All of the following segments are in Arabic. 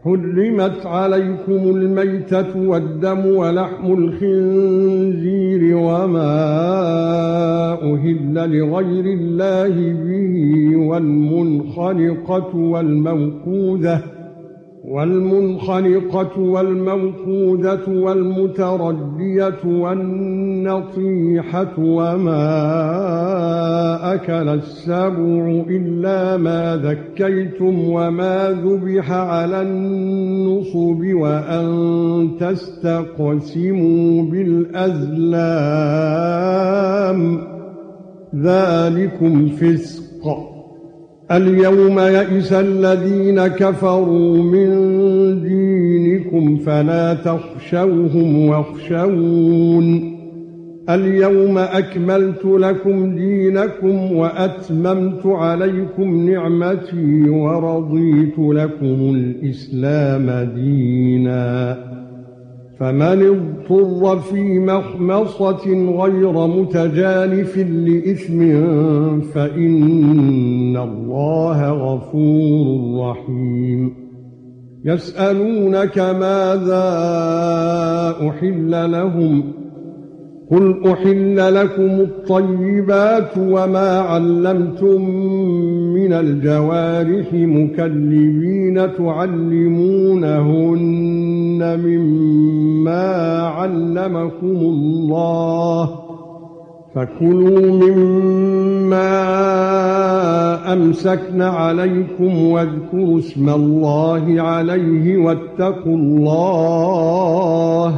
حرمت عليكم الميتة والدم ولحم الخنزير وما أهل لغير الله به والمنخنقة والموقوذة والمتردية والنطيحة وما أكل السبع إلا ما ذكيتم وما ذبح على النصب وأن تستقسموا بالأزلام ذلكم فسق. اليوم يئس الذين كفروا من دينكم فلا تخشوهم واخشون. اليوم أكملت لكم دينكم وأتممت عليكم نعمتي ورضيت لكم الإسلام دينا. فمن اضطر في مخمصة غير متجانف لإثم فإن الله غفور رحيم. يسألونك ماذا أحل لهم قل أحل لكم الطيبات وما علمتم من الجوارح مكلبين تعلمونهن مما علمكم الله فكلوا مما أمسكن عليكم واذكروا اسم الله عليه واتقوا الله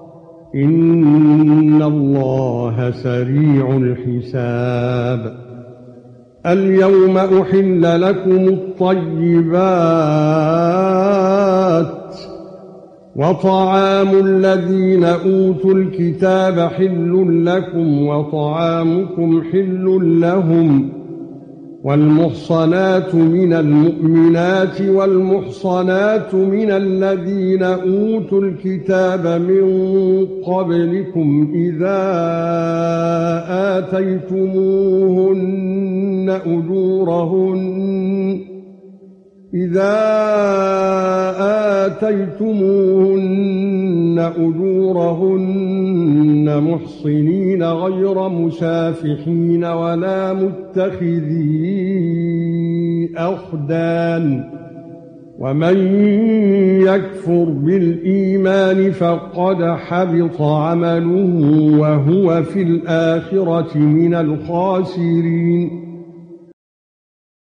إن الله سريع الحساب. اليوم أحل لكم الطيبات وطعام الذين أوتوا الكتاب حل لكم وطعامكم حل لهم والمحصنات من المؤمنات والمحصنات من الذين أوتوا الكتاب من قبلكم إذا آتيتموهن أجورهن محصنين غير مسافحين ولا متخذي أخدان. ومن يكفر بالإيمان فقد حبط عمله وهو في الآخرة من الخاسرين.